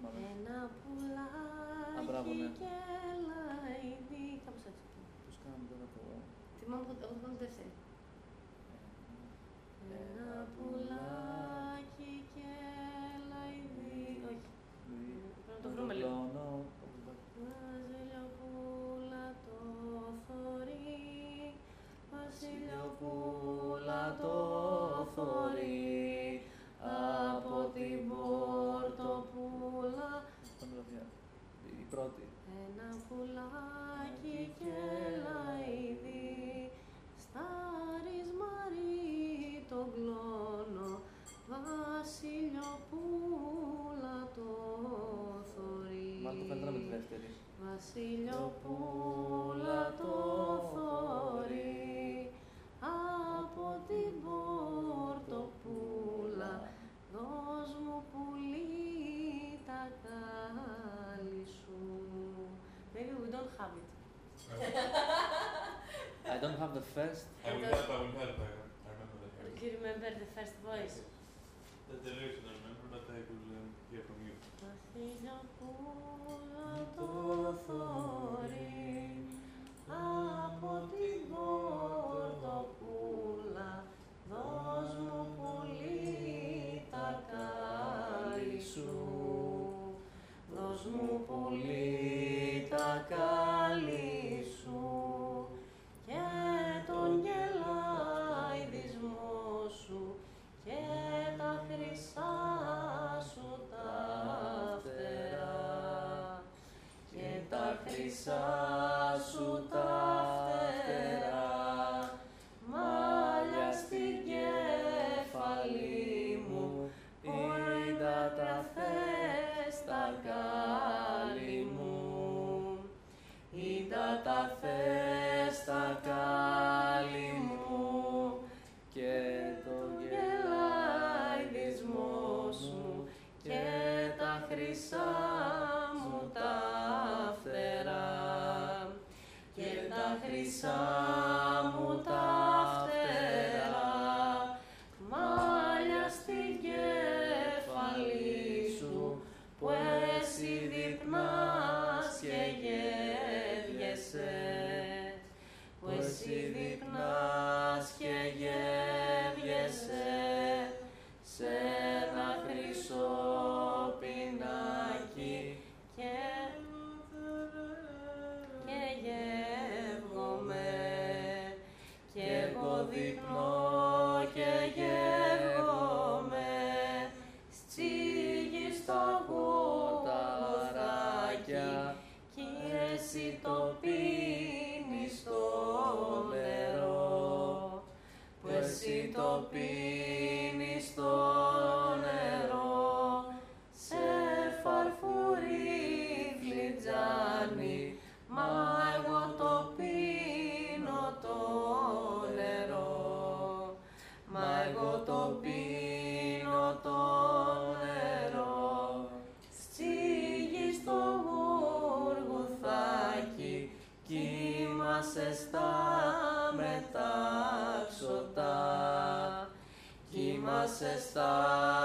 θυμάμαι. Ένα πουλάκι και λαϊδί. Κάπως έτσι. Πώς κάναμε τώρα το... Θυμάμαι εγώ το κάνω δεύτερη. Ένα πουλάκι και λαϊδί. Όχι. Πρέπει να το βρούμε λίγο. Βασιλιοπούλα το θωρεί, Βασιλιοπούλα το θωρεί, από την πορτοπούλα. Η πρώτη. Ένα πουλάκι και λαϊδί, στα ρισμαρί τον κλόνο, Βασιλιοπούλα το θωρεί. Μάλλον το φαίνεται με τη δεύτερη. Βασιλιοπούλα το θωρεί, από την πορτοπούλα, δώσ' μου πουλί τα κάλλη σου. Maybe we don't have it. I don't have the first. I will help. I remember the first. Do you remember the first voice? The lyrics I remember, but I will hear from you. Βασιλιοπούλα το θωρεί, από την πορτοπούλα, δώσ' μου πουλί τα κάλλη σου. Δώσ' μου πουλί τα κάλλη σου και τον γελαϊδισμό σου και τα χρυσά σου τα φτερά και τα χρυσά σου τα φτερά, μάλια στην κέφαλή μου που είδα τα θες τα κάλλη μου. Είδα τα θες τα κάλλη μου Και το γελαϊδισμό σου και τα χρυσά μου τα φτερά και τα χρυσά μου τα φτερά, μάλια στην κέφαλή σου που εσύ δείπνας και γεύγεσαι, που εσύ δείπνας και γεύγεσαι σε ένα χρυσό πινάκι και γεύγομαι κι εγώ δείπνω και γεύγομαι στίγη στα γουταράκια κι εσύ το πίνεις στο νερό, που εσύ το πίνεις στο νερό σε φαρφουρί φλιτζάνι, μα εγώ το πίνω το νερό, μα εγώ το πίνω το νερό στίγη στο γουργουθάκι, κοίμασε στα μετάξωτα, κοίμασε στα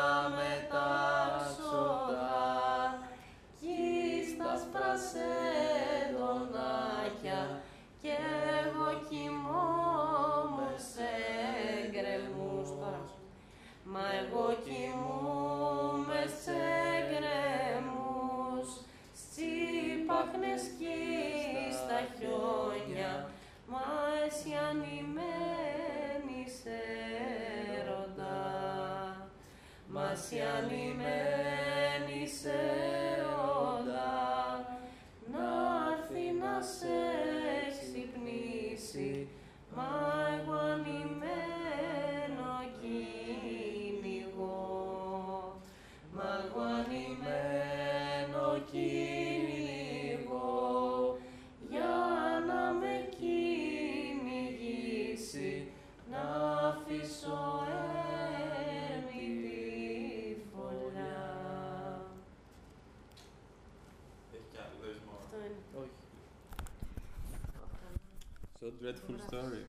μετάξωτα κι στα σπρασέντονάκια κι εγώ κοιμόμαι σε γκρεμούς. Μα εγώ κοιμούμαι σε γκρεμούς τσίπαχνες κι στα χιόνια, μα εσύ ανημένης έρωτα, μα εσύ ανημένης έρωτα, να'ρθεί να σε ξυπνήσει, μα εγώ ανημένω κυνηγώ, μα εγώ ανημένω κυνηγώ, για να με κυνηγήσει, να αφήσω έρμητη φωλιά. Έχει κι άλλο, there's more. Αυτό είναι. Όχι. So dreadful story.